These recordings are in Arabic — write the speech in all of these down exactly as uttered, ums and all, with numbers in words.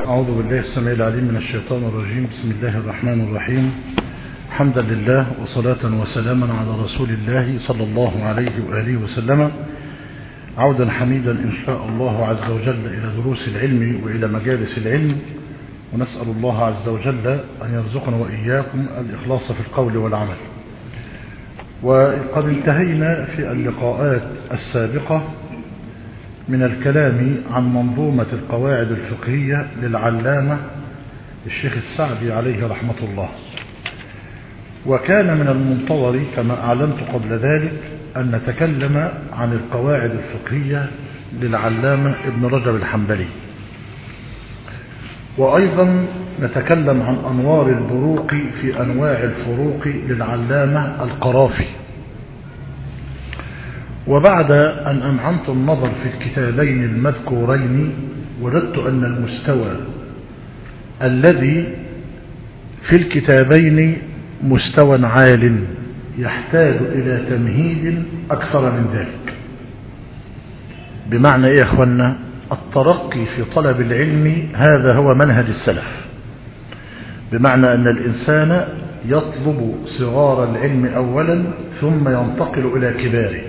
أعوذ بالله السميع العليم من الشيطان الرجيم. بسم الله الرحمن الرحيم. حمدا لله وصلاة وسلاما على رسول الله صلى الله عليه وآله وسلم، عودا حميدا إن شاء الله عز وجل إلى دروس العلم وإلى مجالس العلم، ونسأل الله عز وجل أن يرزقنا وإياكم الإخلاص في القول والعمل. وقد انتهينا في اللقاءات السابقة من الكلام عن منظومة القواعد الفقهية للعلامة الشيخ السعدي عليه رحمة الله، وكان من المنتظر كما أعلنت قبل ذلك أن نتكلم عن القواعد الفقهية للعلامة ابن رجب الحنبلي، وأيضا نتكلم عن أنوار البروق في أنواع الفروق للعلامة القرافي. وبعد أن أنعمت النظر في الكتابين المذكورين وجدت أن المستوى الذي في الكتابين مستوى عال يحتاج إلى تمهيد أكثر من ذلك. بمعنى إيه يا أخوانا؟ الترقي في طلب العلم هذا هو منهج السلف، بمعنى أن الإنسان يطلب صغار العلم أولا ثم ينتقل إلى كباره،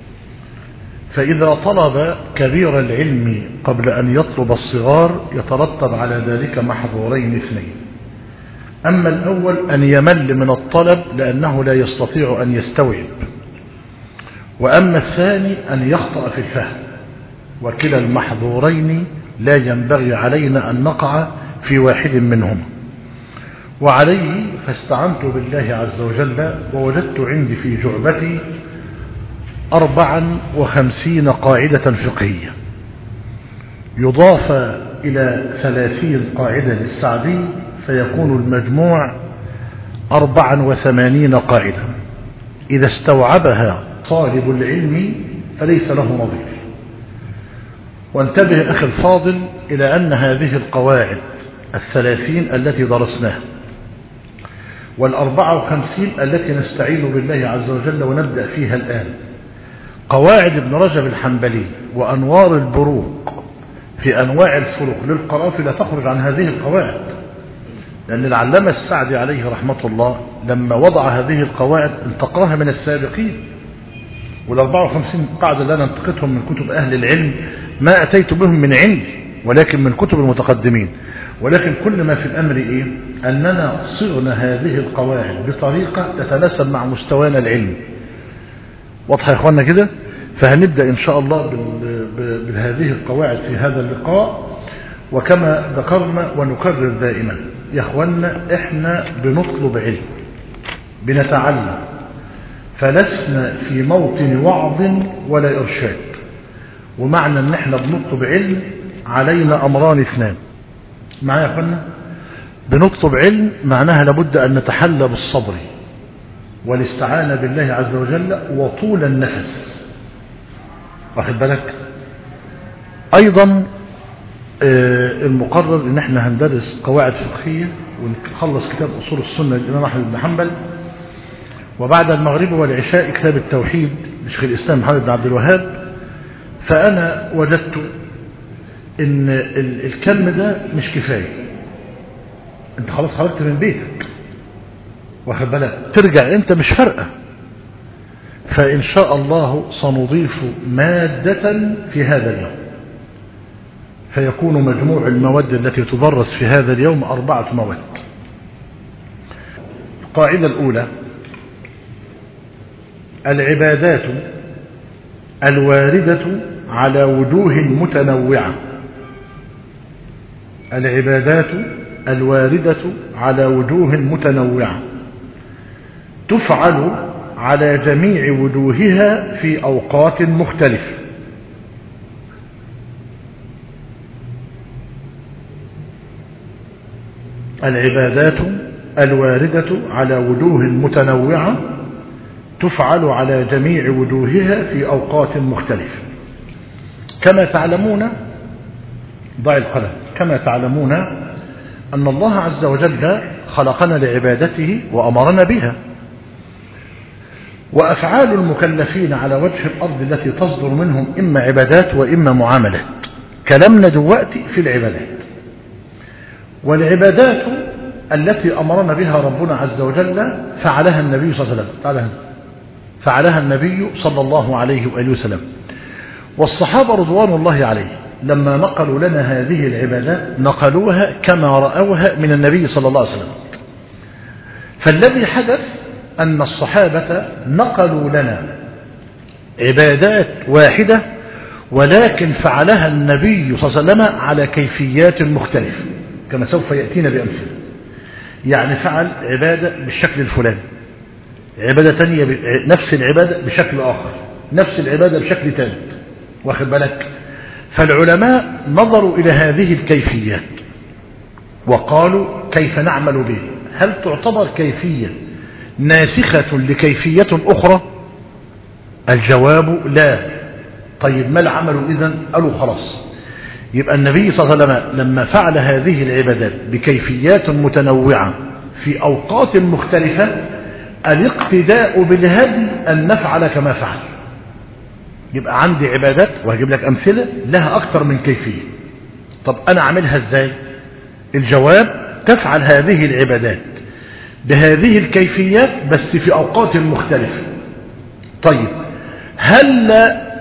فإذا طلب كبير العلم قبل أن يطلب الصغار يترتب على ذلك محظورين اثنين: أما الأول أن يمل من الطلب لأنه لا يستطيع أن يستوعب، وأما الثاني أن يخطأ في الفهم، وكلا المحظورين لا ينبغي علينا أن نقع في واحد منهما. وعليه فاستعنت بالله عز وجل ووجدت عندي في جعبتي أربعا وخمسين قاعدة فقهية، يضاف إلى ثلاثين قاعدة للسعدي فيكون المجموع أربعا وثمانين قاعدة. إذا استوعبها طالب العلم فليس له نظير. وانتبه أخي الفاضل إلى أن هذه القواعد الثلاثين التي درسناها والأربعة وخمسين التي نستعين بالله عز وجل ونبدأ فيها الآن قواعد ابن رجب الحنبلي وأنوار البروق في أنواع الفروق للقرافي لا تخرج عن هذه القواعد، لأن العلامة السعدي عليه رحمة الله لما وضع هذه القواعد انتقاها من السابقين. والأربعة وخمسين قاعدة اللي أنا انتقتهم من كتب أهل العلم ما أتيت بهم من عندي ولكن من كتب المتقدمين، ولكن كل ما في الأمر إيه؟ أننا صغنا هذه القواعد بطريقة تتناسب مع مستوانا العلمي. واضح يا إخوانا كده؟ فهنبدأ إن شاء الله بهذه القواعد في هذا اللقاء. وكما ذكرنا ونكرر دائما يا إخوانا، إحنا بنطلب علم، بنتعلم، فلسنا في موطن وعظ ولا إرشاد. ومعنى أن إحنا بنطلب علم علينا أمران اثنان. معايا يا إخوانا؟ بنطلب علم معناها لابد أن نتحلى بالصبر والاستعانة بالله عز وجل وطول النفس. واخد بالك؟ أيضا المقرر ان احنا هندرس قواعد فقهية ونخلص كتاب اصول السنة للامام احمد بن حنبل، وبعد المغرب والعشاء كتاب التوحيد لشيخ الاسلام محمد بن عبد الوهاب. فانا وجدت ان الكم ده مش كفاية. انت خلاص خرجت من بيتك، واخد بالك، ترجع انت مش فارقة. فان شاء الله سنضيف مادة في هذا اليوم، فيكون مجموع المواد التي تدرس في هذا اليوم أربعة مواد. القاعدة الأولى: العبادات الواردة على وجوه متنوعة. العبادات الواردة على وجوه متنوعة تفعل على جميع وجوهها في أوقات مختلفة. العبادات الواردة على وجوه متنوعة تفعل على جميع وجوهها في أوقات مختلفة. كما تعلمون، ضع القلم، كما تعلمون أن الله عز وجل خلقنا لعبادته وأمرنا بها، وأفعال المكلفين على وجه الأرض التي تصدر منهم إما عبادات وإما معاملات. كلامنا دلوقتي في العبادات. والعبادات التي أمرنا بها ربنا عز وجل فعلها النبي صلى الله عليه وسلم فعلها, فعلها النبي صلى الله عليه وآله وسلم. والصحابة رضوان الله عليه لما نقلوا لنا هذه العبادات نقلوها كما رأوها من النبي صلى الله عليه وسلم. فالذي حدث أن الصحابة نقلوا لنا عبادات واحدة ولكن فعلها النبي صلى الله عليه وسلم على كيفيات مختلفة كما سوف يأتينا بأمثلة. يعني فعل عبادة بالشكل الفلاني، عبادة تانية نفس العبادة بشكل آخر، نفس العبادة بشكل ثالث، واخد بالك. فالعلماء نظروا إلى هذه الكيفيات وقالوا كيف نعمل به؟ هل تعتبر كيفية ناسخة لكيفية أخرى؟ الجواب لا. طيب ما العمل إذن؟ قالوا خلاص، يبقى النبي صلى الله عليه وسلم لما فعل هذه العبادات بكيفيات متنوعة في أوقات مختلفة الاقتداء بالهدي أن نفعل كما فعل. يبقى عندي عبادات وهجيب لك أمثلة لها أكثر من كيفية. طب أنا أعملها إزاي؟ الجواب تفعل هذه العبادات بهذه الكيفيات بس في أوقات مختلفة. طيب هل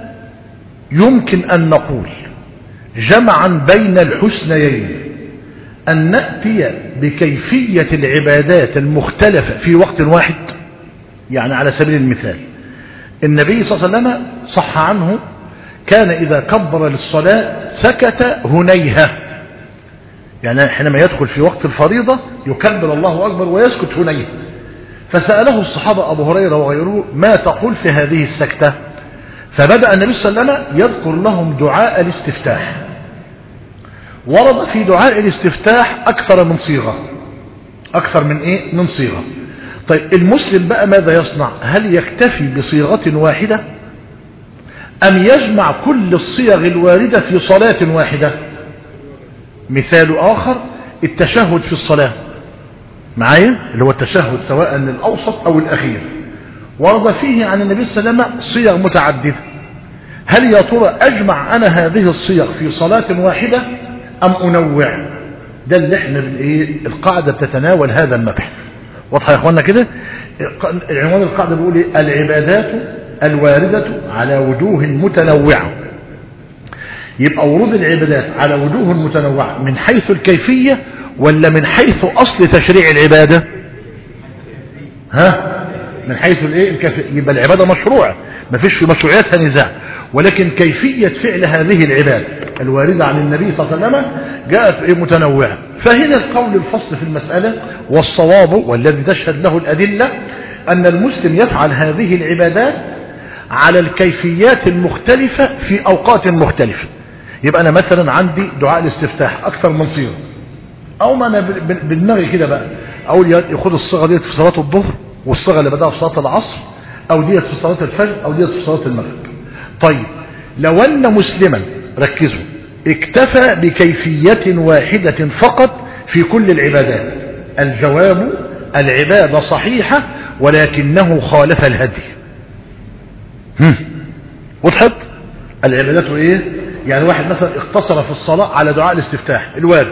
يمكن أن نقول جمعا بين الحسنيين أن نأتي بكيفية العبادات المختلفة في وقت واحد؟ يعني على سبيل المثال النبي صلى الله عليه وسلم صح عنه كان إذا كبر للصلاة سكت هنيهة، يعني حينما يدخل في وقت الفريضة يكبر الله أكبر ويسكت هنيهة. فسأله الصحابة أبو هريرة وغيره ما تقول في هذه السكتة؟ فبدأ النبي صلى الله عليه وسلم يذكر لهم دعاء الاستفتاح. ورد في دعاء الاستفتاح أكثر من صيغة، أكثر من إيه؟ من صيغة. طيب المسلم بقى ماذا يصنع؟ هل يكتفي بصيغة واحدة أم يجمع كل الصيغ الواردة في صلاة واحدة؟ مثال آخر التشهد في الصلاة معايا، اللي هو التشهد سواء الأوسط أو الأخير، ورد فيه عن النبي صلى الله عليه وسلم صيغ متعددة. هل يا ترى أجمع أنا هذه الصيغ في صلاة واحدة أم أنوع؟ ده اللي احنا بالايه القاعدة بتتناول هذا المبحث. واضحة يا اخوانا كده؟ عنوان القاعدة بيقول ايه؟ العبادات الواردة على وجوه متنوعة. يبقى ورود العبادات على وجوه متنوعة من حيث الكيفية ولا من حيث أصل تشريع العبادة؟ ها؟ من حيث الايه الكيفية. يبقى العبادة مشروعة ما فيش في مشروعيتها نزاع، ولكن كيفية فعل هذه العبادة الواردة عن النبي صلى الله عليه وسلم جاءت متنوعة. فهنا القول الفصل في المسألة والصواب والذي تشهد له الأدلة أن المسلم يفعل هذه العبادات على الكيفيات المختلفة في أوقات مختلفة. يبقى أنا مثلا عندي دعاء الاستفتاح أكثر من صيغة، أو ما أنا بدماغي كده بقى أقول ياخد الصيغة ديت في صلاة الظهر والصيغة اللي بدأها في صلاة العصر، أو ديت في صلاة الفجر، أو ديت في صلاة المغرب. طيب لو أن مسلما ركزوا اكتفى بكيفية واحدة فقط في كل العبادات، الجواب العبادة صحيحة ولكنه خالف الهدي. وضحت؟ العبادات ايه؟ يعني واحد مثلا اقتصر في الصلاة على دعاء الاستفتاح الوارد،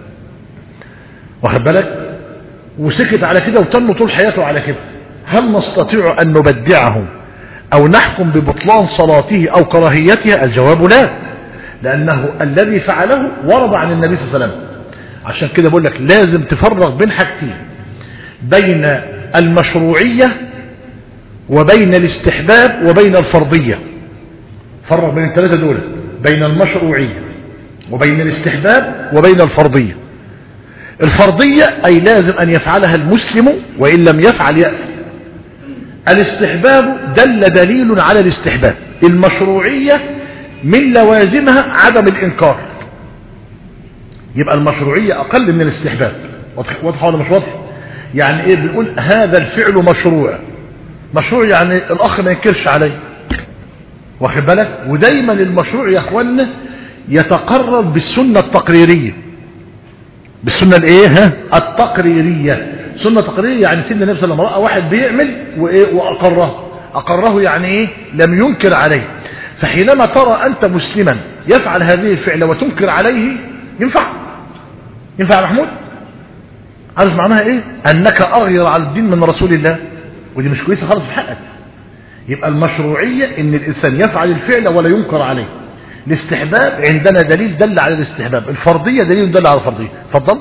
واخد بالك، وسكت على كده وتم طول حياته على كده، هل نستطيع أن نبدعه أو نحكم ببطلان صلاته أو كراهيتها؟ الجواب لا، لأنه الذي فعله ورد عن النبي صلى الله عليه وسلم. عشان كده بقول لك لازم تفرق بين حاجتين، بين المشروعية وبين الاستحباب وبين الفرضية. فرق بين الثلاثة دول، بين المشروعية وبين الاستحباب وبين الفرضية. الفرضية أي لازم أن يفعلها المسلم وإن لم يفعل يأثم. الاستحباب دل دليل على الاستحباب. المشروعية من لوازمها عدم الإنكار. يبقى المشروعية أقل من الاستحباب. واضح ولا مش واضح؟ يعني إيه؟ بنقول هذا الفعل مشروع. مشروع يعني الأخ ما ينكرش عليه، واخد بالك. ودايما المشروع يا أخوانا يتقرر بالسنة التقريرية. بالسنة الايه ها التقريرية. سنة تقريرية يعني سيدنا النبي صلى الله عليه وسلم رأى واحد بيعمل وايه واقره. اقره يعني ايه؟ لم ينكر عليه. فحينما ترى انت مسلما يفعل هذه الفعل وتنكر عليه ينفع؟ ينفع يا محمود؟ عارف معناها ايه؟ انك اغير على الدين من رسول الله، ودي مش كويسه خالص في حقك. يبقى المشروعيه ان الانسان يفعل الفعل ولا ينكر عليه. الاستحباب عندنا دليل دل على الاستحباب، الفرضيه دليل دل على الفرضيه. اتفضل.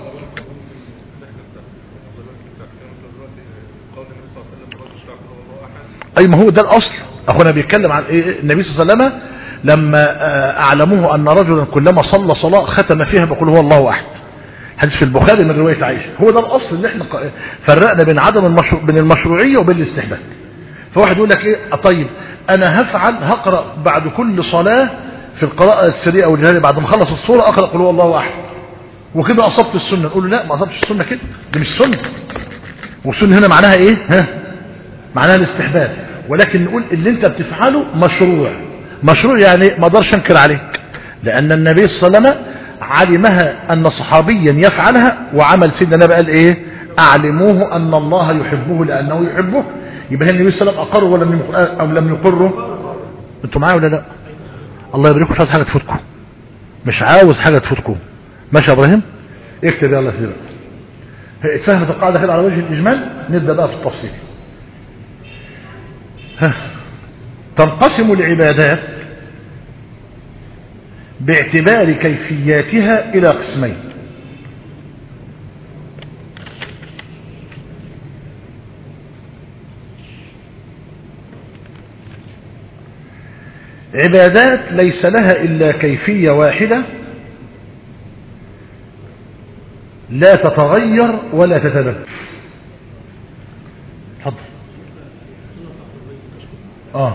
اي ما هو ده الاصل. اخونا بيتكلم عن ايه؟ النبي صلى الله عليه وسلم لما اعلموه ان رجلا كلما صلى صلاه ختم فيها بقول هو الله احد، حديث في البخاري من روايه عائشه. هو ده الاصل اللي احنا فرقنا بين عدم المشروع بين المشروعيه وبين الاستحباب. فواحد يقول لك ايه؟ طيب انا هفعل هقرا بعد كل صلاه في القراءه السريه او الجهريه بعد ما اخلص السوره اقرا قل هو الله احد، وكده اصبت السنه. نقول له لا، ما اصبتش السنه كده، دي مش سنه. والسنه هنا معناها ايه؟ ها معناها الاستحباب. ولكن نقول اللي انت بتفعله مشروع. مشروع يعني ما اقدرش انكر عليك، لان النبي صلى الله عليه وسلم علمها ان صحابيا يفعلها وعمل سيدنا النبي قال ايه؟ اعلموه ان الله يحبه لانه يحبه. يبقى النبي صلى الله عليه وسلم اقره ولم او لم يقره؟ انتوا معايا ولا لا؟ الله يبارككم. مش عاوز حاجه تفوتكم، مش عاوز حاجه تفوتكم. ماشي يا ابراهيم؟ اكتب يلا سيدي. اتفهمت القاعده كده على وجه الاجمال. نبدا بقى في التفصيل. ها. تنقسم العبادات باعتبار كيفياتها إلى قسمين. عبادات ليس لها إلا كيفية واحدة لا تتغير ولا تتبدل. تفضل. اه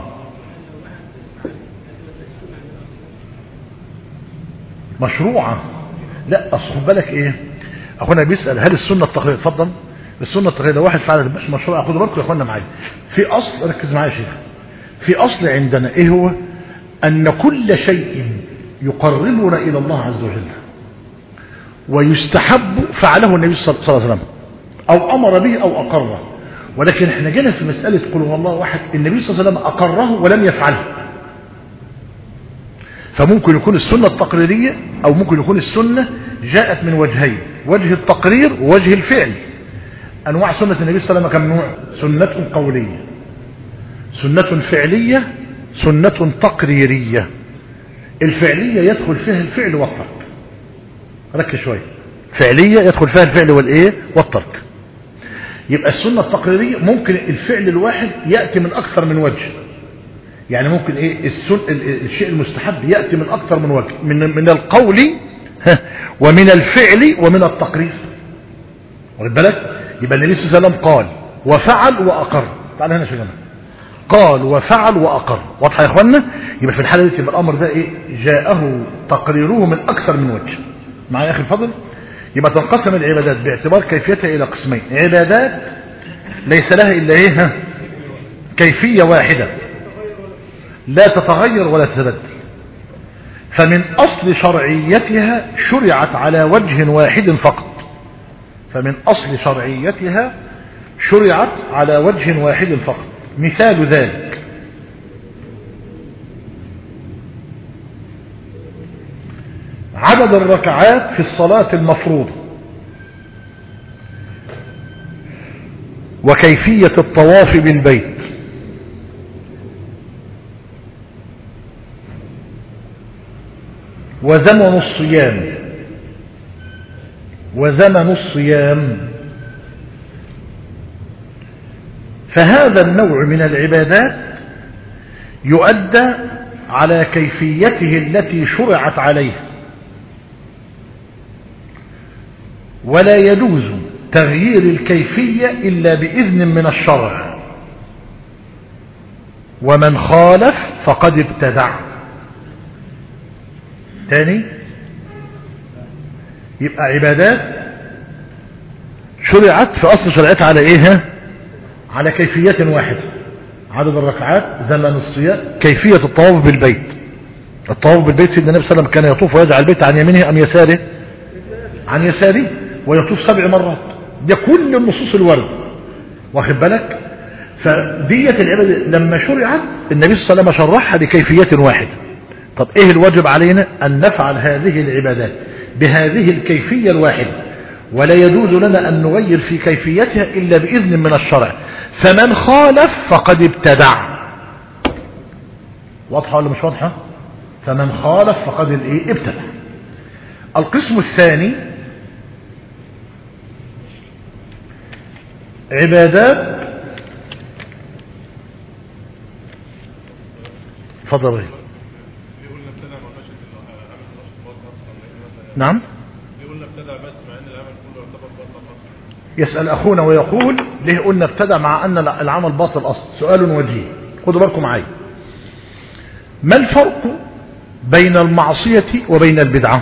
مشروعة. لا اصل خد بالك ايه؟ اخونا بيسأل هل السنة التقليدية؟ اتفضل. السنة التقليدية واحد فعل مش مشروع. خدوا بالكم يا اخوانا معايا، في اصل، ركز معايا يا شيخ، في اصل عندنا ايه هو؟ ان كل شيء يقربنا الى الله عز وجل ويستحب فعله النبي صلى الله عليه وسلم او امر به او اقره. ولكن احنا جينا في مسألة قل هو الله واحد، النبي صلى الله عليه وسلم اقره ولم يفعله. فممكن يكون السنة التقريرية او ممكن يكون السنة جاءت من وجهين، وجه التقرير ووجه الفعل. انواع سنة النبي صلى الله عليه وسلم كم نوع؟ سنة قولية، سنة فعلية، سنة تقريرية. الفعلية يدخل فيها الفعل والترك. ركز شوية. فعلية يدخل فيها الفعل والايه والترك. يبقى السنة التقريرية ممكن الفعل الواحد يأتي من أكثر من وجه. يعني ممكن ايه السن... الشيء المستحب يأتي من أكثر من وجه، من من القول ومن الفعل ومن التقرير. واخد بالك؟ يبقى النبي صلى الله عليه وسلم قال وفعل وأقر. تعال هنا يا شيخنا. قال وفعل وأقر. واضحة يا اخوانا؟ يبقى في الحالة دي يبقى الأمر ده ايه؟ جاءه تقريره من أكثر من وجه. معايا يا أخي الفضل؟ يبقى تنقسم العبادات باعتبار كيفيتها إلى قسمين. عبادات ليس لها إلا إيه؟ كيفية واحدة لا تتغير ولا تتبدل. فمن أصل شرعيتها شرعت على وجه واحد فقط. فمن أصل شرعيتها شرعت على وجه واحد فقط. مثال ذلك عدد الركعات في الصلاة المفروضة، وكيفية الطواف بالبيت، وزمن الصيام وزمن الصيام. فهذا النوع من العبادات يؤدى على كيفيته التي شرعت عليه، ولا يجوز تغيير الكيفية إلا بإذن من الشرع، ومن خالف فقد ابتدع. تاني، يبقى عبادات شرعت في أصل شرعتها على إيه؟ على كيفية واحدة. عدد الركعات، زمن الصيام، كيفية الطواف بالبيت. الطواف بالبيت سيدنا النبي صلى الله عليه وسلم كان يطوف ويجعل البيت عن يمينه أم يساره؟ عن يساره، ويطوف سبع مرات. ده كل النصوص الورد، واخد بالك؟ فدية العبادة لما شرعت النبي صلى الله عليه وسلم شرحها بكيفية واحدة. طب ايه الواجب علينا؟ ان نفعل هذه العبادات بهذه الكيفية الواحدة. ولا يجوز لنا أن نغير في كيفيتها إلا بإذن من الشرع. فمن خالف فقد ابتدع. واضحة ولا مش واضحة؟ فمن خالف فقد الايه ابتدع. القسم الثاني عبادات فضل. نعم. يسأل أخونا ويقول ليه قلنا ابتدع مع أن العمل باطل أصل؟ سؤال وجيه، خدوا بالكم معي. ما الفرق بين المعصية وبين البدعة؟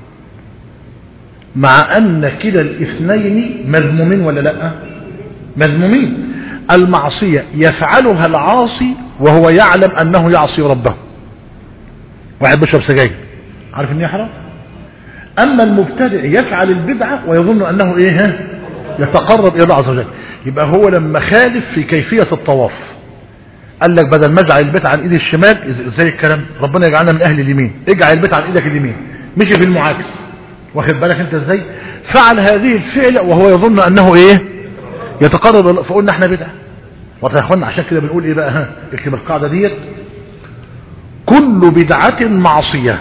مع أن كلا الاثنين مذمومين ولا لا؟ مذمومين. المعصية يفعلها العاصي وهو يعلم أنه يعصي ربه. واحد بيشرب سجاير عارف أنه حرام. أما المبتدع يفعل البدعة ويظن أنه إيه يتقرب إلى الله عز وجل. يبقى هو لما خالف في كيفية الطواف قال لك بدل ما اجعل البيت عن ايد الشمال، ازاي الكلام؟ ربنا يجعلنا من اهل اليمين، اجعل البيت عن ايدك اليمين، مشي في المعاكس. واخد بالك انت ازاي؟ فعل هذه الفعل وهو يظن انه ايه يتقرب. فقلنا احنا بدعه. واضح يا اخوانا؟ عشان كده بنقول ايه بقى؟ ها اكتب القاعده ديت: كل بدعه معصيه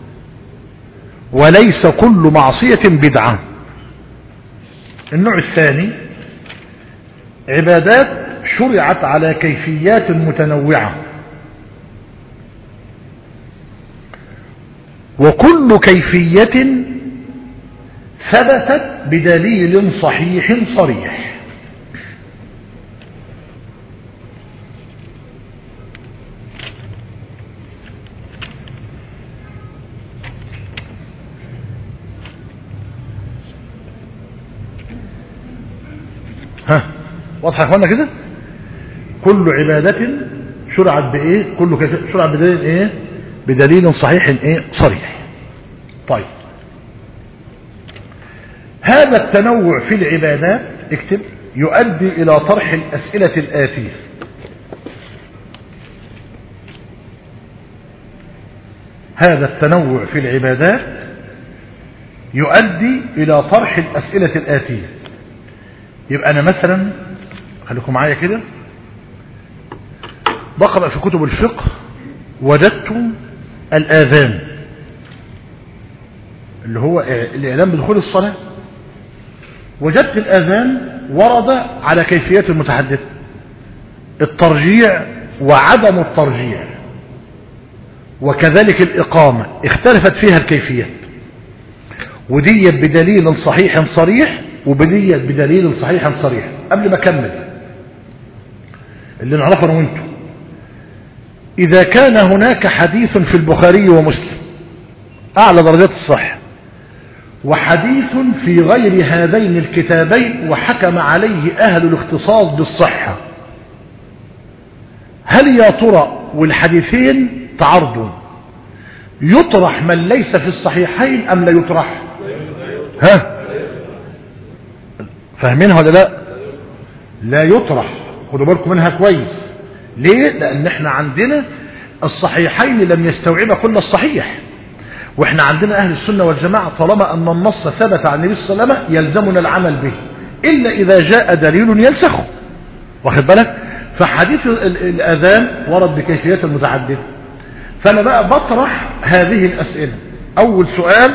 وليس كل معصيه بدعه. النوع الثاني عبادات شرعت على كيفيات متنوعة، وكل كيفية ثبتت بدليل صحيح صريح. ها واضح يا اخوانا كده؟ كل عبادة شرعت بايه؟ كل شرعت بدليل ايه؟ بدليل صحيح ايه صريح. طيب هذا التنوع في العبادات اكتب يؤدي الى طرح الاسئلة الاتية: هذا التنوع في العبادات يؤدي الى طرح الاسئلة الاتية. يبقى انا مثلا خليكم معايا كده، بقرأ في كتب الفقه وجدت الآذان اللي هو الإعلام بدخول الصلاة. وجدت الآذان ورد على كيفيات المتحدث: الترجيع وعدم الترجيع، وكذلك الإقامة اختلفت فيها الكيفيات، ودي بدليل صحيح صريح وبدي بدليل صحيح صريح. قبل ما أكمل اللي نعرفه أنا وانتم، إذا كان هناك حديث في البخاري ومسلم أعلى درجات الصحة، وحديث في غير هذين الكتابين وحكم عليه أهل الاختصاص بالصحة، هل يا ترى والحديثين تعارضوا يطرح من ليس في الصحيحين أم لا يطرح؟ ها فاهمينها ولا لا؟ لا يطرح. خدوا بالكم منها كويس. ليه؟ لأن احنا عندنا الصحيحين لم يستوعب كل الصحيح، واحنا عندنا أهل السنة والجماعة طالما أن النص ثبت عن النبي صلى الله عليه وسلم يلزمنا العمل به إلا إذا جاء دليل ينسخه. واخد بالك؟ فحديث الأذان ورد بكيفيات متعددة. فأنا بقى بطرح هذه الأسئلة. أول سؤال: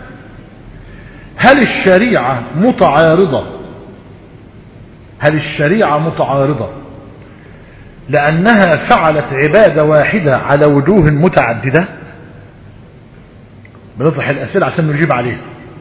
هل الشريعة متعارضة هل الشريعة متعارضة لأنها فعلت عبادة واحدة على وجوه متعددة؟ بنطرح الأسئلة عشان نجيب عليها.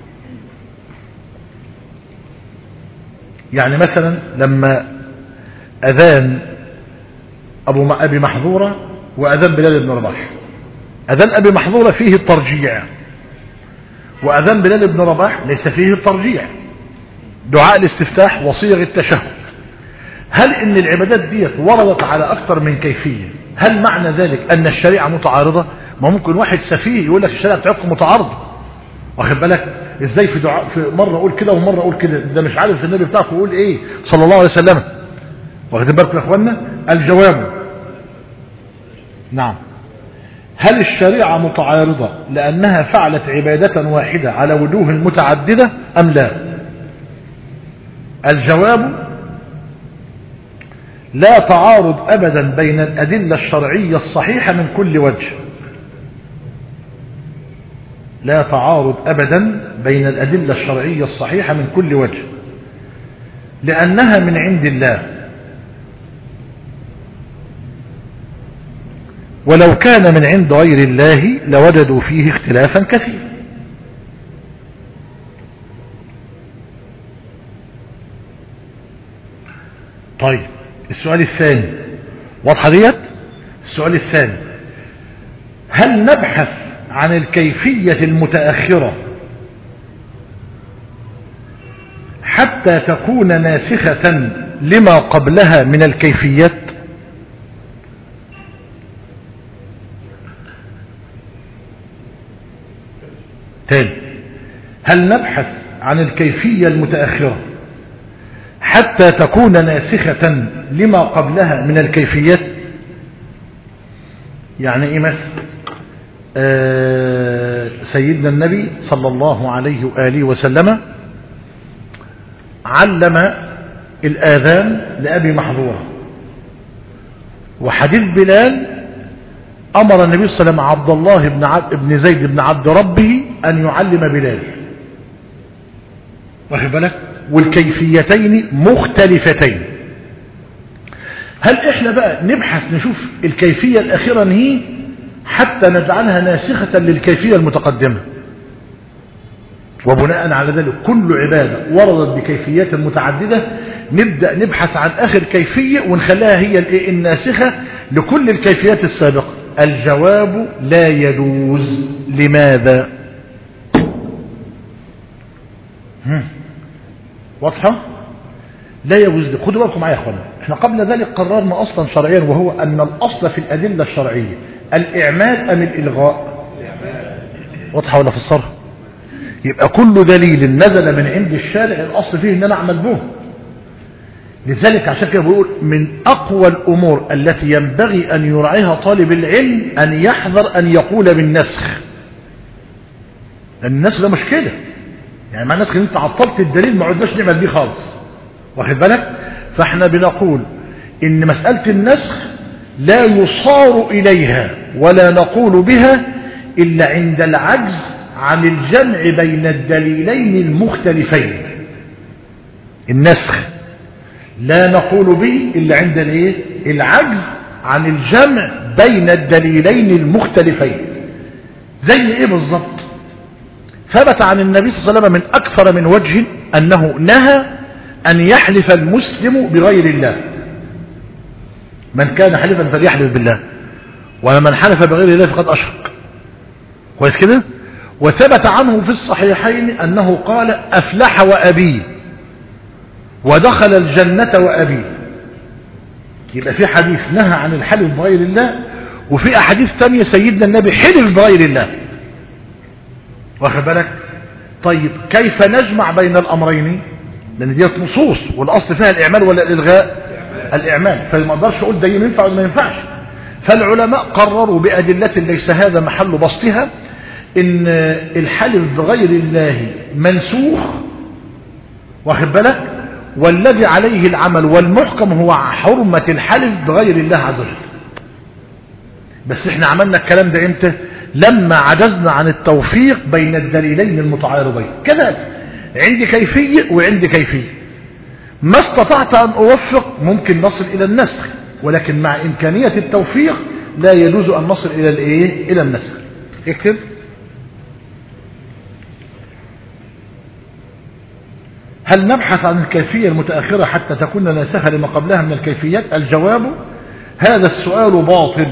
يعني مثلا لما أذان أبو أبي محظورة وأذان بلال بن رباح، أذان أبي محظورة فيه الترجيع، وأذان بلال بن رباح ليس فيه الترجيع، دعاء الاستفتاح وصيغ التشهد. هل إن العبادات دي وردت على أكثر من كيفية، هل معنى ذلك أن الشريعة متعارضة؟ ما ممكن واحد سفيه يقول لك الشريعة بتاعتكم متعارضة. واخد بالك ازاي؟ في دعاء في مرة اقول كده ومرة اقول كده، ده مش عارف النبي بتاعكم يقول ايه صلى الله عليه وسلم. واخد بالكم يا اخوانا؟ الجواب: نعم. هل الشريعة متعارضة لأنها فعلت عبادة واحدة على وجوه متعددة أم لا؟ الجواب: لا تعارض أبدا بين الأدلة الشرعية الصحيحة من كل وجه. لا تعارض أبدا بين الأدلة الشرعية الصحيحة من كل وجه، لأنها من عند الله، ولو كان من عند غير الله لوجدوا فيه اختلافا كثيرا. طيب السؤال الثاني واضحة ديت. السؤال الثاني: هل نبحث عن الكيفية المتأخرة حتى تكون ناسخة لما قبلها من الكيفيات؟ تاني: هل نبحث عن الكيفية المتأخرة حتى تكون ناسخة لما قبلها من الكيفيات؟ يعني ايه مثل؟ آه سيدنا النبي صلى الله عليه وآله وسلم علم الآذان لأبي محظورة، وحديث بلال أمر النبي صلى الله عليه وسلم عبد الله بن, عبد بن زيد بن عبد ربه أن يعلم بلال، واخد بالك؟ والكيفيتين مختلفتين. هل احنا بقى نبحث نشوف الكيفية الأخيرة هي حتى نجعلها ناسخة للكيفية المتقدمة، وبناء على ذلك كل عبادة وردت بكيفيات متعددة نبدأ نبحث عن آخر كيفية ونخليها هي الناسخة لكل الكيفيات السابقة؟ الجواب: لا يجوز. لماذا؟ هم. واضحة؟ لا يجوز. خدوا بالكم معايا يا اخوانا، احنا قبل ذلك قررنا اصلا شرعيا، وهو ان الاصل في الادله الشرعيه الاعمال ام الالغاء؟ واضحه ولا في الصرف؟ يبقى كل دليل نزل من عند الشارع الاصل فيه ان انا اعمل به. لذلك عشان كده بقول من اقوى الامور التي ينبغي ان يراعيها طالب العلم ان يحذر ان يقول بالنسخ، لان النسخ ده مشكله. يعني مع النسخ ان انت عطلت الدليل ما عدناش نعمل بيه خالص، واخد بالك؟ فاحنا بنقول ان مسألة النسخ لا يصار اليها ولا نقول بها الا عند العجز عن الجمع بين الدليلين المختلفين. النسخ لا نقول به الا عند الايه؟ العجز عن الجمع بين الدليلين المختلفين. زي ايه بالظبط؟ ثبت عن النبي صلى الله عليه وسلم من اكثر من وجه انه نهى أن يحلف المسلم بغير الله. من كان حلفا فليحلف بالله، ومن حلف بغير الله فقد أشرك. كويس كده؟ وثبت عنه في الصحيحين أنه قال: أفلح وأبيه ودخل الجنة وأبيه. يبقى في حديث نهى عن الحلف بغير الله، وفي أحاديث ثانية سيدنا النبي حلف بغير الله، واخد بالك؟ طيب كيف نجمع بين الأمرين؟ لأن دي نصوص والأصل فيها الإعمال ولا الإلغاء؟ الإعمال. فما اقدرش أقول ده ينفع ولا ما ينفعش. فالعلماء قرروا بأدلة ليس هذا محل بسطها إن الحلف بغير الله منسوخ، واخد بالك؟ والذي عليه العمل والمحكم هو حرمة الحلف بغير الله عز وجل. بس احنا عملنا الكلام ده امتى؟ لما عجزنا عن التوفيق بين الدليلين المتعارضين. كذلك عندي كيفية وعندي كيفية، ما استطعت أن أوفق ممكن نصل إلى النسخ، ولكن مع إمكانية التوفيق لا يجوز أن نصل إلى الإيه؟ إلى النسخ. اكتب: هل نبحث عن الكيفية المتأخرة حتى تكون ناسخة لما قبلها من الكيفيات؟ الجواب: هذا السؤال باطل.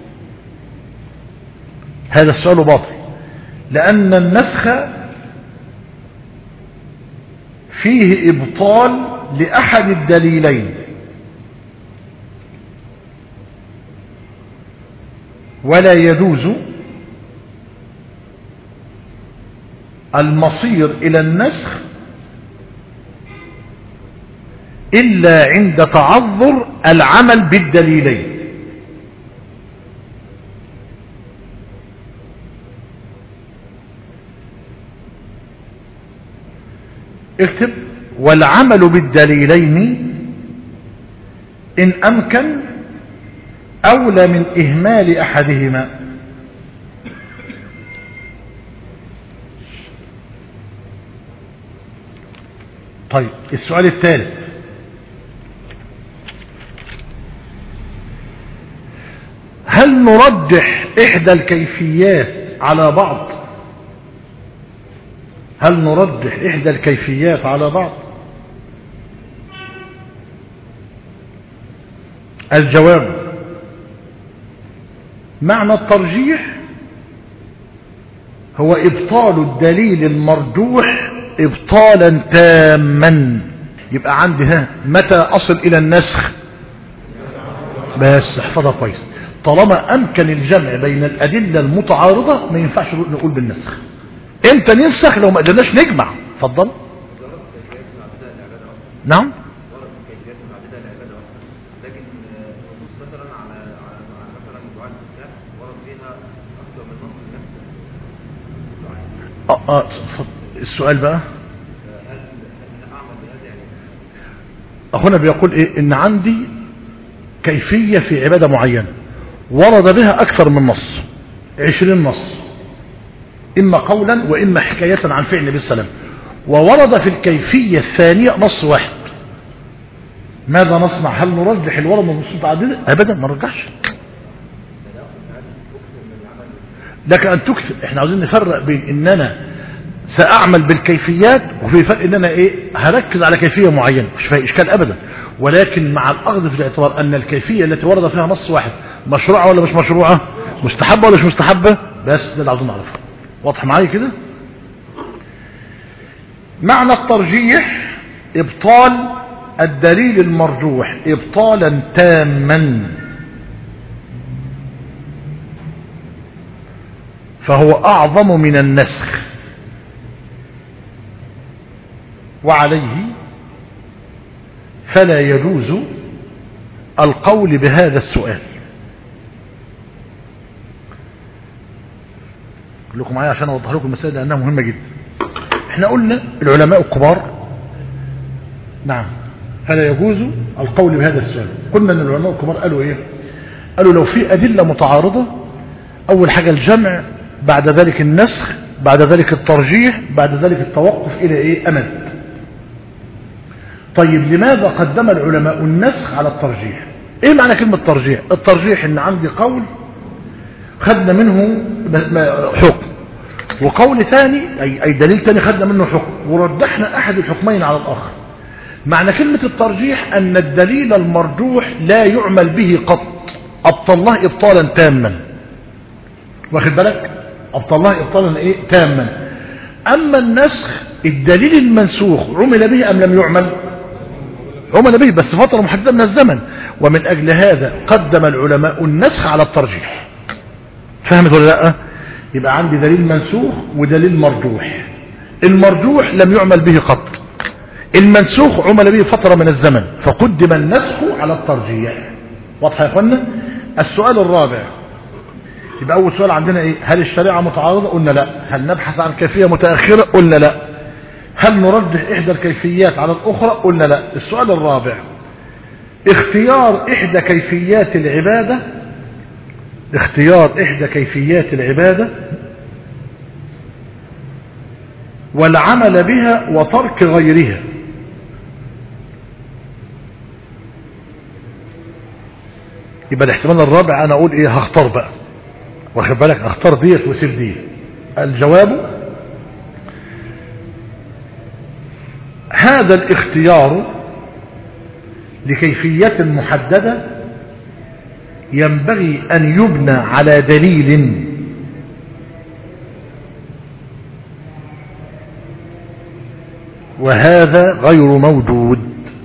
هذا السؤال باطل لأن النسخ فيه إبطال لأحد الدليلين، ولا يجوز المصير إلى النسخ إلا عند تعذر العمل بالدليلين. اكتب: والعمل بالدليلين إن أمكن أولى من إهمال أحدهما. طيب السؤال الثالث: هل نرجح إحدى الكيفيات على بعض؟ هل نرجح إحدى الكيفيات على بعض؟ الجواب: معنى الترجيح هو إبطال الدليل المرجوح إبطالا تاما. يبقى عندي ها متى أصل إلى النسخ؟ بس احفظها كويس، طالما أمكن الجمع بين الأدلة المتعارضة ما ينفعش نقول بالنسخ. امتى ننسخ؟ لو ما قدرناش نجمع. اتفضل. نعم. اه اه السؤال بقى اخونا بيقول ايه؟ ان عندي كيفية في عبادة معينة ورد بها اكثر من نص، عشرين نص، اما قولا واما حكاية عن فعل النبي صلى الله عليه وسلم، وورد في الكيفية الثانية نص واحد. ماذا نصنع؟ هل نرجح الورد من نصوص متعددة؟ ابدا ما نرجحش. لك ان تكثر. احنا عاوزين نفرق بين ان انا ساعمل بالكيفيات وفي فرق ان انا ايه هركز على كيفية معينة، مش فيها اشكال ابدا، ولكن مع الاخذ في الاعتبار ان الكيفية التي ورد فيها نص واحد مشروعة ولا مش مشروعة، مستحبة ولا مش مستحبة. بس ده اللي عاوزين نعرفه. واضح معايا كده؟ معنى الترجيح ابطال الدليل المرجوح ابطالا تاما، فهو اعظم من النسخ، وعليه فلا يجوز القول بهذا السؤال. قل لكم معايا عشان اوضح لكم المسألة لانها مهمة جدا. احنا قلنا العلماء الكبار نعم فلا يجوز القول بهذا السؤال. قلنا ان العلماء الكبار قالوا ايه؟ قالوا لو في ادلة متعارضة، اول حاجة الجمع، بعد ذلك النسخ، بعد ذلك الترجيح، بعد ذلك التوقف الى ايه؟ امد. طيب لماذا قدم العلماء النسخ على الترجيح؟ ايه معنى كلمة ترجيح؟ الترجيح ان عندي قول خدنا منه حكم، وقول ثاني اي, أي دليل ثاني خدنا منه حكم، ورجحنا احد الحكمين على الاخر. معنى كلمة الترجيح ان الدليل المرجوح لا يعمل به قط، ابطلناه ابطالا تاما. واخد بالك؟ ابطلناه ابطالا ايه؟ تاما. اما النسخ الدليل المنسوخ عمل به ام لم يعمل؟ عمل به بس فترة محددة من الزمن، ومن اجل هذا قدم العلماء النسخ على الترجيح. فهمت ولا لا؟ يبقى عندي دليل منسوخ ودليل مرجوح. المرجوح لم يعمل به قط، المنسوخ عمل به فترة من الزمن فقدم النسخ على الترجيح. واضح يا اخوانا؟ السؤال الرابع، يبقى اول سؤال عندنا ايه؟ هل الشريعة متعارضة؟ قلنا لا. هل نبحث عن كيفية متأخرة؟ قلنا لا. هل نرجح احدى الكيفيات على الاخرى؟ قلنا لا. السؤال الرابع، اختيار احدى كيفيات العبادة اختيار احدى كيفيات العبادة والعمل بها وترك غيرها. يبقى الاحتمال الرابع انا اقول ايه؟ هختار بقى، واخد بالك؟ اختار ديت وسيب ديت. الجواب هذا الاختيار لكيفية محددة ينبغي أن يبنى على دليل وهذا غير موجود.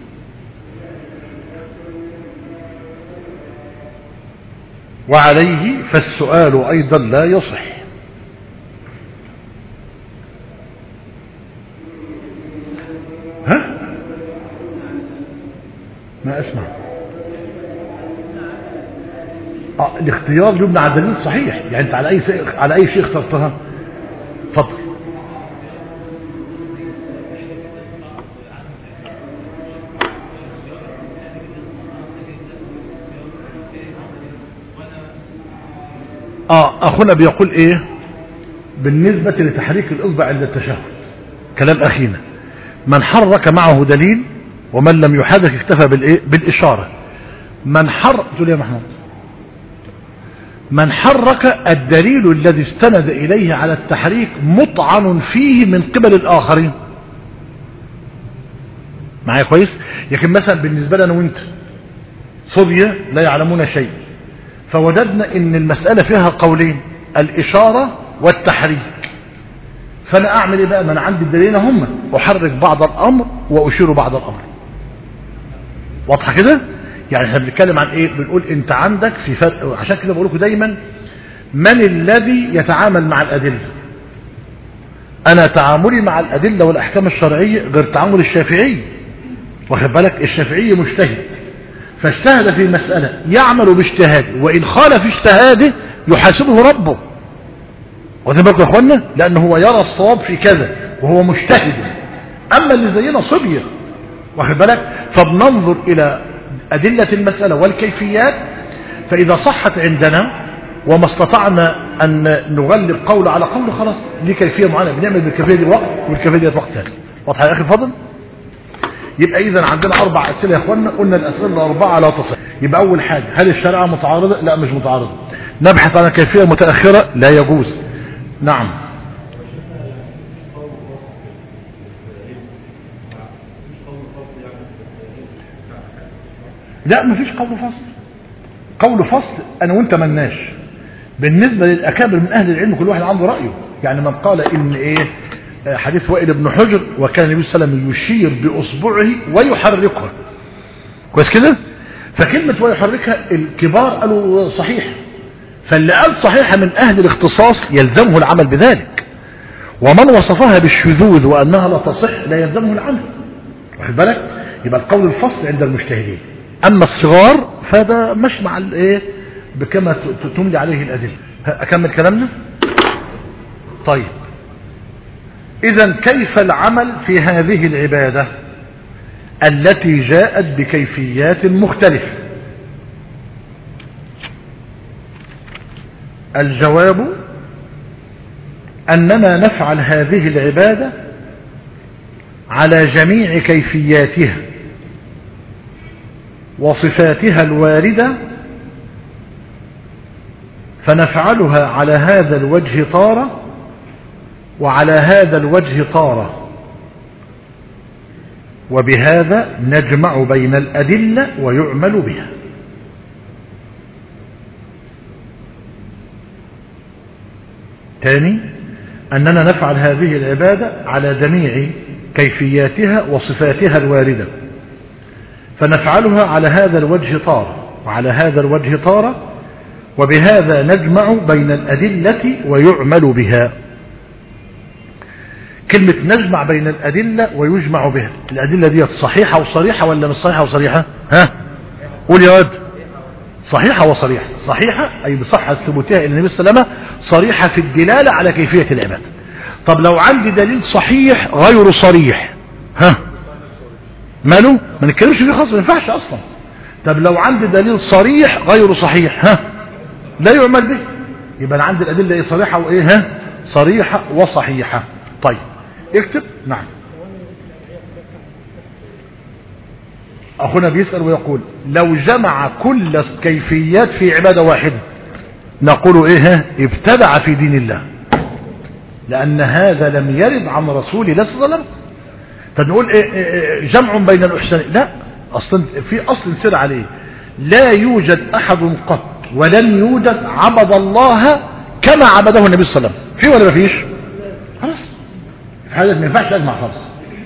وعليه فالسؤال أيضا لا يصح. ها؟ ما أسمع. آه الاختيار يبنى على دليل صحيح، يعني أنت على أي شيء على أي شيء اخترتها؟ اتفضل. اه اخونا بيقول ايه بالنسبة لتحريك الاصبع عند التشهد، كلام اخينا، من حرك معه دليل ومن لم يحرك اكتفى بالايه بالاشارة. من حرك تقول يا محمود، من حرك الدليل الذي استند اليه على التحريك مطعن فيه من قبل الاخرين. معايا كويس؟ لكن مثلا بالنسبة لنا وانت صبية لا يعلمون شيء، فوجدنا ان المسألة فيها قولين، الاشارة والتحريك، فانا اعمل ايه بقى؟ ما انا عندي الدليلين هم، احرك بعض الامر واشير بعض الامر. واضحة كده؟ يعني احنا بنتكلم عن ايه؟ بنقول انت عندك في فرق، عشان كده بقول لكم دايما من الذي يتعامل مع الادلة. انا تعاملي مع الادلة والاحكام الشرعية غير تعامل الشافعي، واخد بالك؟ الشافعي مجتهد، فاجتهد في مسألة يعمل باجتهاده، وإن خالف اجتهاده يحاسبه ربه. واخد بالكم يا اخوانا؟ لأنه هو يرى الصواب في كذا وهو مجتهد. أما اللي زينا صبية، واخد بالك؟ فبننظر إلى أدلة المسألة والكيفيات، فإذا صحت عندنا وما استطعنا أن نغلب قول على قول، خلاص دي كيفية معينة بنعمل بالكيفية دي وقت والكيفية دي وقت ثاني. واضحة يا أخي الفضل؟ يبقى إذا عندنا أربع أسئلة يا أخوانا، قلنا الأسئلة الأربعة لا تصح. يبقى أول حاجة، هل الشريعة متعارضة؟ لا مش متعارضة. نبحث عن كيفية متأخرة؟ لا يجوز. نعم. لا مفيش قول فصل. قول فصل أنا وأنت ملناش. بالنسبة للأكابر من أهل العلم كل واحد عنده رأيه. يعني من قال إن إيه حديث وائل بن حجر، وكان النبي صلى الله عليه وسلم يشير بأصبعه ويحركها، كويس كده؟ فكلمة ويحركها الكبار قالوا صحيح، فاللي قال صحيح من أهل الاختصاص يلزمه العمل بذلك، ومن وصفها بالشذوذ وأنها لا تصح لا يلزمه العمل. واخد بالك؟ يبقى القول الفصل عند المجتهدين. أما الصغار فهذا مش مع الايه بكما تملي عليه الأدلة. أكمل كلامنا؟ طيب، إذن كيف العمل في هذه العبادة التي جاءت بكيفيات مختلفة؟ الجواب أننا نفعل هذه العبادة على جميع كيفياتها وصفاتها الواردة، فنفعلها على هذا الوجه طارة وعلى هذا الوجه طارة، وبهذا نجمع بين الأدلة ويعمل بها. ثاني، أننا نفعل هذه العبادة على جميع كيفياتها وصفاتها الواردة، فنفعلها على هذا الوجه طارة وعلى هذا الوجه طارة، وبهذا نجمع بين الأدلة ويعمل بها. كلمة نجمع بين الأدلة ويجمع بها، الأدلة دي صحيحة وصريحة ولا مش صحيحة وصريحة؟ ها؟ قول يا واد. صحيحة وصريحة. صحيحة أي بصحة ثبوتها إلى النبي صلى الله عليه وسلم، صريحة في الدلالة على كيفية العبادة. طب لو عندي دليل صحيح غير صريح، ها؟ ماله؟ ما نتكلمش فيه خالص، ما ينفعش أصلا. طب لو عندي دليل صريح غير صحيح، ها؟ لا يعمل به. يبقى أنا عندي الأدلة إيه؟ صريحة وإيه؟ ها؟ صريحة وصحيحة. طيب اكتب. نعم. أخونا بيسأل ويقول لو جمع كل كيفيات في عبادة واحدة نقول إيه؟ ها؟ ابتدع في دين الله، لأن هذا لم يرد عن رسول الله صلى الله عليه وسلم. فنقول إيه إيه جمع بين الأحسن؟ لا، أصلا في أصل سر عليه، لا يوجد أحد قط ولن يوجد عبد الله كما عبده النبي صلى الله عليه وسلم. في ولا ما فيش؟ خلاص هذا ما ينفعش أجمع خالص.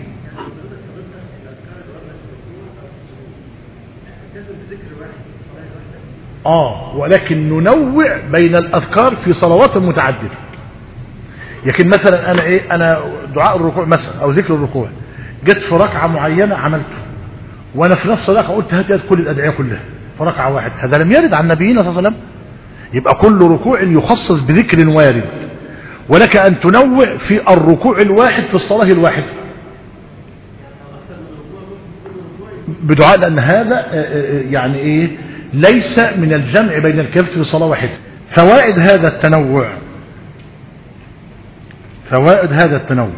آه ولكن ننوع بين الأذكار في صلوات متعددة. لكن مثلا أنا إيه أنا دعاء الركوع مثلا أو ذكر الركوع جت في ركعة معينة عملته، وأنا في نفس الركعة قلت هات كل الأدعية كلها في ركعة واحدة، هذا لم يرد عن نبينا صلى الله عليه وسلم. يبقى كل ركوع يخصص بذكر وارد، ولك أن تنوع في الركوع الواحد في الصلاة الواحدة بدعاء، لأن هذا يعني إيه ليس من الجمع بين الكيفيات في صلاة واحدة. فوائد هذا التنوع فوائد هذا التنوع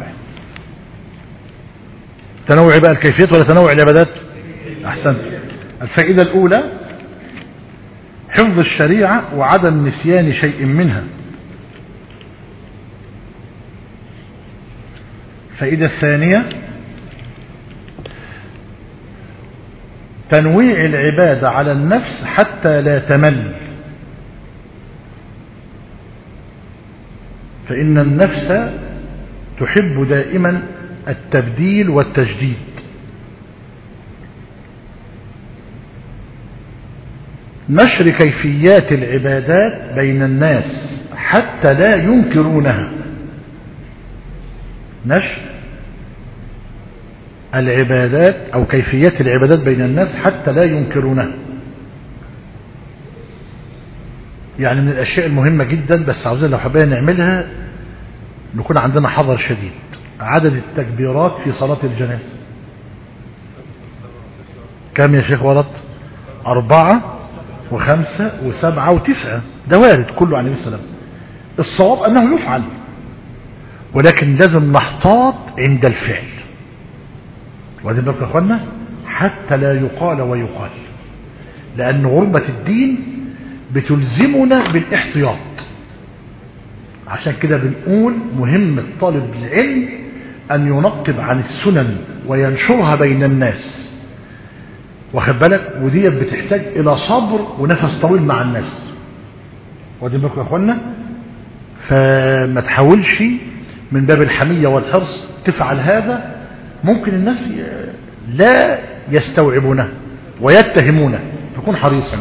تنوع بقى الكيفيات ولا تنوع العبادات؟ أحسنت. الفائدة الأولى حفظ الشريعة وعدم نسيان شيء منها. الفائدة الثانية تنويع العبادة على النفس حتى لا تمل، فإن النفس تحب دائما التبديل والتجديد. نشر كيفيات العبادات بين الناس حتى لا ينكرونها. نشر العبادات أو كيفيات العبادات بين الناس حتى لا ينكرونها. يعني من الأشياء المهمة جدا، بس عاوزين لو حبينا نعملها نكون عندنا حذر شديد، عدد التكبيرات في صلاة الجنازة. كم يا شيخ ولد؟ أربعة وخمسة وسبعة وتسعة، ده وارد كله عن النبي صلى الله عليه وسلم. الصواب أنه يفعل، ولكن لازم نحتاط عند الفعل. وهذا بالك يا أخوانا حتى لا يقال ويقال، لأن غربة الدين بتلزمنا بالاحتياط. عشان كده بنقول مهم طالب العلم أن ينقب عن السنن وينشرها بين الناس، واخد بالك، ودي بتحتاج إلى صبر ونفس طويل مع الناس. وهذا بالك يا أخوانا، فما تحاولش من باب الحمية والحرص تفعل هذا، ممكن الناس لا يستوعبونه ويتهمونه، فكون حريصا.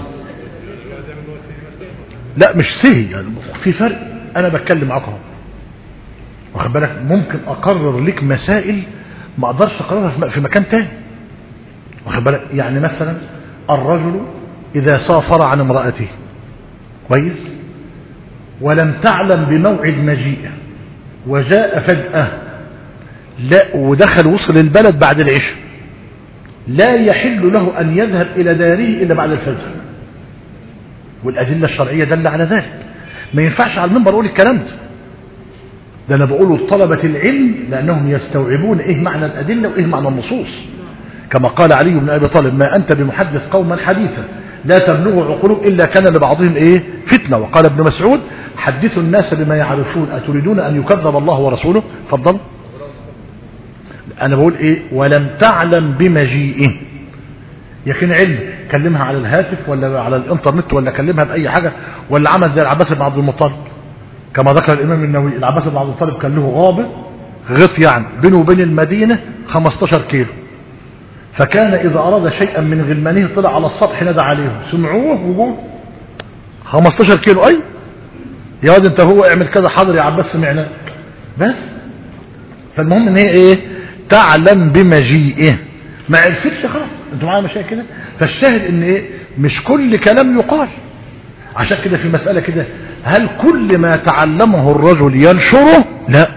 لا مش سهي، يعني في فرق. انا بتكلم معاكم واخد بالك، ممكن اقرر لك مسائل ما اقدرش اقررها في مكان تاني، واخد بالك. يعني مثلا الرجل اذا سافر عن امرأته كويس ولم تعلم بموعد مجيئه وجاء فجأة، لا ودخل وصل البلد بعد العشاء، لا يحل له أن يذهب إلى داره إلا بعد الفجر، والأدلة الشرعية دل على ذلك. ما ينفعش على المنبر أقول الكلام ده، ده أنا بقوله لطلبة العلم لأنهم يستوعبون إيه معنى الأدلة وإيه معنى النصوص. كما قال علي بن أبي طالب: ما أنت بمحدث قوما حديثا لا تبلغ عقولهم إلا كان لبعضهم إيه فتنة. وقال ابن مسعود: حدثوا الناس بما يعرفون أتريدون أن يكذب الله ورسوله؟ تفضل. أنا بقول إيه؟ ولم تعلم بمجيئه، يكن علم كلمها على الهاتف ولا على الانترنت ولا كلمها بأي حاجة، ولا عمل زي العباس بن عبد المطلب كما ذكر الإمام النووي. العباس بن عبد المطلب كان له غابة غط يعني بينه وبين المدينة خمستاشر كيلو، فكان إذا أراد شيئا من غلمانه طلع على السطح ندى عليهم، سمعوه وجوه خمستاشر كيلو. أي يا واد انت هو اعمل كذا، حاضر يا عباس سمعناك. بس فالمهم ان هي ايه؟ تعلم بمجيئه. ما عرفتش خلاص، انتوا معايا مشاكل كده. فالشاهد ان ايه؟ مش كل كلام يقال. عشان كده في مسألة كده، هل كل ما تعلمه الرجل ينشره؟ لا،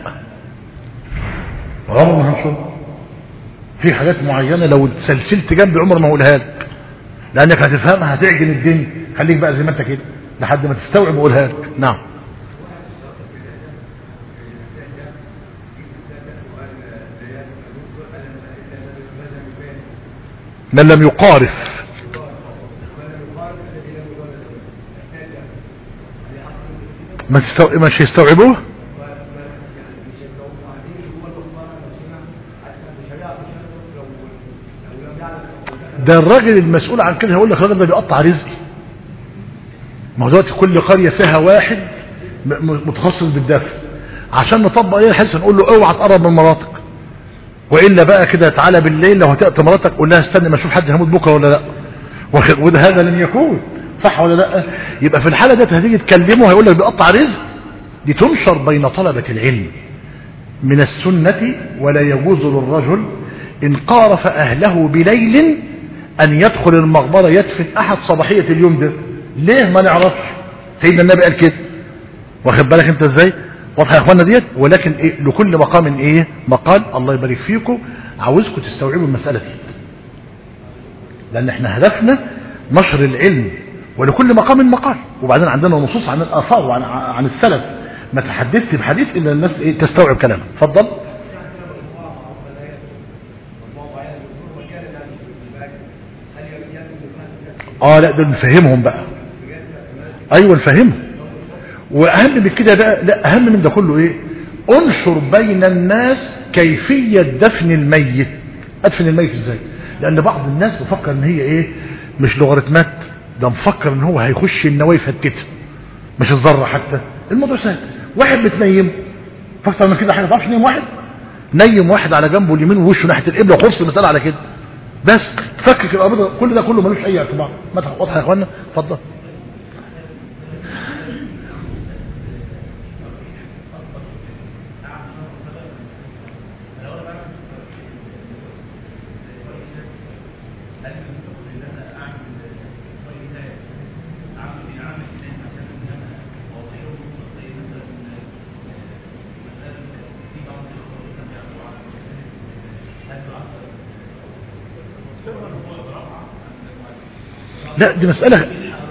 عمر ما هنشره. في حاجات معينة لو اتسلسلت جنبي عمر ما هقولها لك، لانك هتفهمها هتعجن الدنيا. خليك بقى زي ما انت كده لحد ما تستوعب وقولها لك. نعم. من لم يقارف ما تستوعب مش يستوعبوه. ده الراجل المسؤول عن كده هيقول لك الراجل ده بيقطع رزقي. ما هو دلوقتي كل قرية فيها واحد متخصص بالدفع، عشان نطبق عليه الحديث نقول له اوعى تقرب من مراتك، والا بقى كده تعالى بالليل لو هتأتي مراتك قول لها استنى ما اشوف حد هيموت بكره ولا لا، وده هذا لن يكون صح ولا لا. يبقى في الحاله دي هتيجي تكلمه هيقول لك بيقطع رزق. دي تنشر بين طلبة العلم من السنة، ولا يجوز للرجل إن قارف أهله بليل أن يدخل المقبرة يدفن أحد صباحية اليوم ده. ليه؟ ما نعرفش. سيدنا النبي قال كده، واخد بالك انت ازاي؟ واضحه يا اخوانا ديت. ولكن إيه؟ لكل مقام ايه مقال. الله يبارك فيكم، عاوزكم تستوعبوا المسألة دي، لأن احنا هدفنا نشر العلم ولكل مقام مقال. وبعدين عندنا نصوص عن الآثار وعن عن السلف، ما تحدثت بحديث إلا الناس إيه تستوعب كلامه. اتفضل. اه لا ده نفهمهم بقى. ايوه نفهمهم. واهم من كده بقى، لا اهم من ده كله ايه، انشر بين الناس كيفية دفن الميت. ادفن الميت ازاي؟ لان بعض الناس بفكر ان هي ايه، مش لوغاريتمات، ده مفكر ان هو هيخش النوايا يفتتها، مش الذره حتى. الموضوع سهل، واحد بتنيمه فاكتر من كده حاجه. تعرفش نيم واحد؟ نيم واحد على جنبه اليمين ووشه ناحيه القبله وخلص المساله على كده بس. فكك الاربطه، كل ده كله ملوش اي اعتبار. واضح يا اخوانا؟ اتفضل. لا دي مسألة.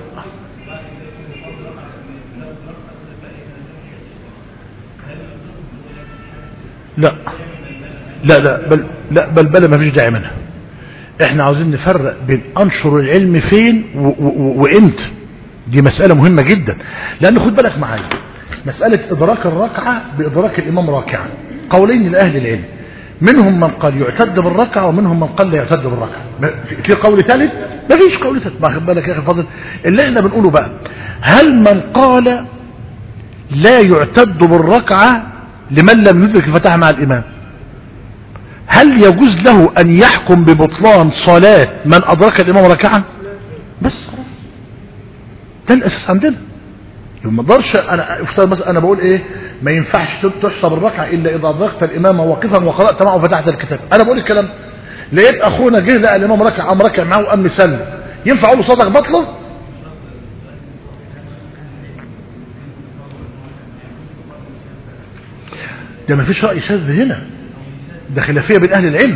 لا لا لا بل لا بل بل ما فيش داعي منها. احنا عاوزين نفرق بين انشر العلم فين وامتى. دي مسألة مهمة جدا، لان خد بالك معايا، مسألة ادراك الركعة بادراك الامام راكعا قولين لاهل العلم، منهم من قال يعتد بالركعة ومنهم من قال لا يعتد بالركعة. في قول ثالث؟ ما فيش قول ثالث. ما خد بالك يا اخي الفاضل، اللي احنا بنقوله بقى، هل من قال لا يعتد بالركعة لمن لم يدرك الفتاحة مع الامام، هل يجوز له ان يحكم ببطلان صلاة من ادرك الامام ركعة؟ بس خلاص، ده الاساس عندنا. ما اقدرش انا افترض مثلا انا بقول ايه، ما ينفعش تحسب الركعه الا اذا ادركت الامام واقفا وقرات معه وفتحت الكتاب. انا بقول الكلام، لقيت اخونا جه لقى الامام ركع، قام ركع معاه وقام مسلم، ينفع اقول له صدق بطله؟ ده ما فيش راي شاذ هنا، ده خلافيه بين اهل العلم.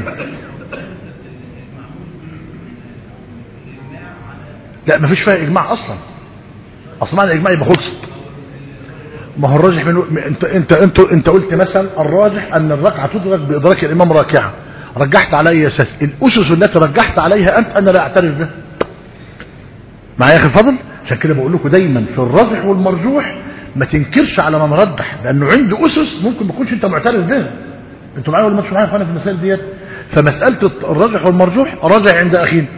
لا ما فيش فيها اجماع اصلا. اصلا الاجماع يبقى خلصت. ما هو الراجح من انت انت انت انت قلت مثلا الراجح ان الركعه تدرك بادراك الامام راكعا، رجحت علي اساس الاسس التي رجحت عليها انت انا لا اعترف بها. معايا يا اخي الفاضل؟ عشان كده بقول لكم دايما في الراجح والمرجوح ما تنكرش على من رجح، لانه عنده اسس ممكن ما تكونش انت معترف بها. انتوا معايا ولا مش معايا في المسائل ديت؟ فمساله الراجح والمرجوح راجع عند اخينا.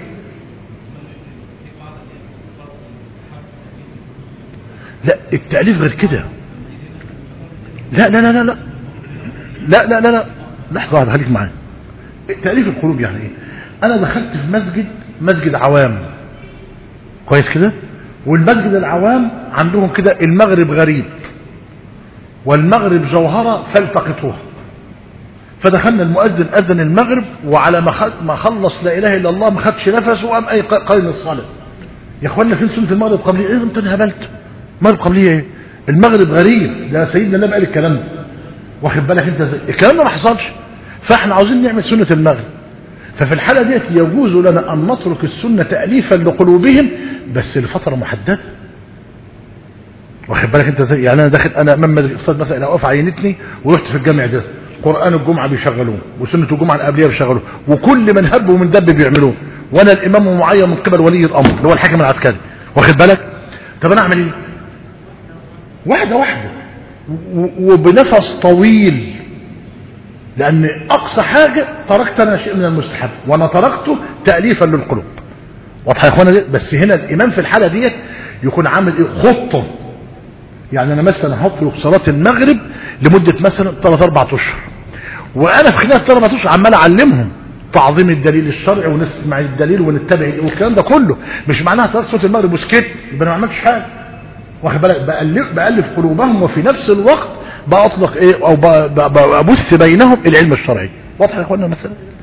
لا التأليف غير كده. لا لا لا لا لا لا لا لا لا لحظة واحدة خليك معايا. تأليف القلوب يعني ايه؟ انا دخلت في مسجد مسجد عوام كويس كده، والمسجد العوام عندهم كده المغرب غريب والمغرب جوهرة فالتقطوها، فدخلنا المؤذن اذن المغرب، وعلى ما خلص لا اله الا الله ما خدش نفسه وقام اي قائم الصلاة. يا اخوانا فين سنة المغرب قبلية؟ ايه انت انهبلت؟ المغرب قبلية ايه؟ المغرب غريب، ده سيدنا النبي قال الكلام ده، واخد بالك انت ازاي؟ الكلام ده ما حصلش، فاحنا عاوزين نعمل سنة المغرب. ففي الحالة ديت يجوز لنا ان نترك السنة تأليفا لقلوبهم بس لفترة محددة، واخد بالك انت ازاي؟ يعني انا داخل انا امام الاستاذ مثلا لو وقف عينتني ورحت في الجامع ده قرآن الجمعة بيشغلوه وسنة الجمعة القبلية بيشغلوه وكل من هب ومن دب بيعملوه، وانا الامام معين من قبل ولي الامر اللي هو الحاكم العسكري، واخد بالك؟ طب انا اعمل ايه؟ واحدة واحدة وبنفس طويل، لان اقصى حاجة تركت انا شيء من المستحب وانا تركته تأليفا للقلوب. واضح يا اخوانا؟ بس هنا الامام في الحالة ديت يكون عامل ايه؟ خطة. يعني انا مثلا هترك صلاة المغرب لمدة مثلا ثلاثة أربعة اشهر، وانا في خلال ثلاثة أربعة اشهر عمال اعلمهم تعظيم الدليل الشرعي ونسمع الدليل ونتبع والكلام ده كله. مش معناها صلاة صلاة المغرب وسكت يبقى انا ما عملتش حاجة، واخد بالك؟ بألف, بألف قلوبهم وفي نفس الوقت بأطلق ايه او ببث بينهم العلم الشرعي. واضح يا اخوانا المسألة؟